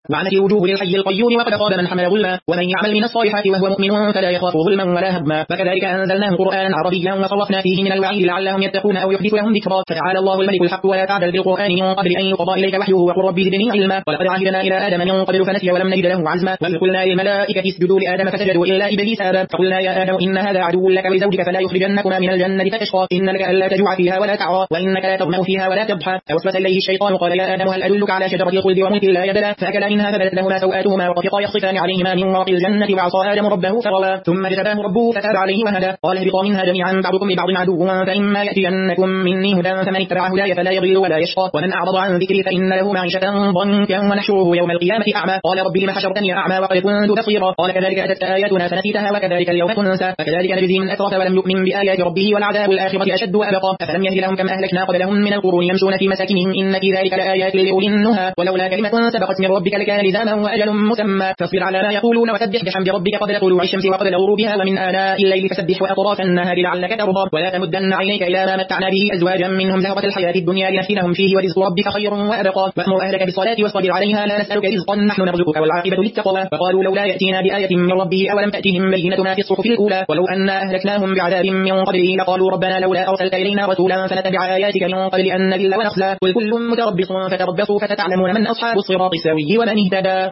وعنت الوجوه للحي القيوم وقد خاب من حمل ظلما ومن يعمل من الصالحات وهو مؤمن فلا يخاف ظلما ولا هضما فكذلك أنزلناه قرآنا عربيا وصرفنا فيه من الوعيد لعلهم يتقون أو يحدث لهم ذكرا فتعالى الله الملك الحق ولا تعدل بالقرآن من قبل أن يقضى إليك وحيه وقل ربي زدني علما ولقد عهدنا إلى آدم من قبل فنسي ولم نجد له عزما وإذ قلنا للملائكة اسجدوا لآدم فسجدوا إلا إبليس أبى فقلنا يا آدم إن هذا عدو لك ولزوجك فلا يخرجنكما من الجنة فتشقى إن لك ألا تجوع فيها ولا تعرى وإنك لا تظمأ فيها ولا تضحى فوسوس إليه الشيطان قال يا آدم هل أدلك على شجرة الخلد وملك لا يبلى فأكلا منها فبدت لهما سوآتهما وطفقا يخصفان عليهما من ورق الجنة وعصى آدم ربه فغوى ثم اجتباه ربه فتاب عليه وهدى قال اهبطا منها جميعا بعضكم لبعض عدو فإما يأتينكم مني هدى فمن اتبع هداي فلا يضل ولا يشقى ومن أعرض عن ذكري فإن له معيشة ضنكا ونحشره يوم القيامة أعمى قال رب لم حشرتني أعمى وقد كنت بصيرا قال كذلك أتتك آياتنا فنسيتها وكذلك اليوم تنسى فكذلك نجزي من أسرف ولم يؤمن بآيات ربه والعذاب الآخرة أشد وأبقى أفلم يهد لهم كم أهلكنا قبلهم من القرون يمشون في مساكنهم إن في ذلك لآيات لأولي النهى ولولا كلمة سبقت من ربك لكان لزاما وأجل مسمى فاصبر على ما يقولون وسبح بحمد ربك قبل طلوع الشمس وقبل غروبها ومن آناء الليل فسبح وأطراف النهار لعلك ترضى ولا تمدن عينيك إلى ما متعنا به أزواجا منهم زهرة الحياة الدنيا لنفتنهم فيه ورزق ربك خير وأبقى وأمر أهلك بالصلاة واصطبر عليها لا نسألك رزقا نحن نرزقك والعاقبة للتقوى فقالوا لولا يأتينا بآية من ربه أولم تأتهم بينة ما في الصحف الأولى ولو أنا أهلكناهم بعذاب من قبله لقالوا ربنا لولا أرسلت إلينا رسولا فنتبع آياتك من قبل أن نذل ونخزى قل كل متربص فتربصوا فستعلمون من أصحاب الصراط السوي ومن اهتدى.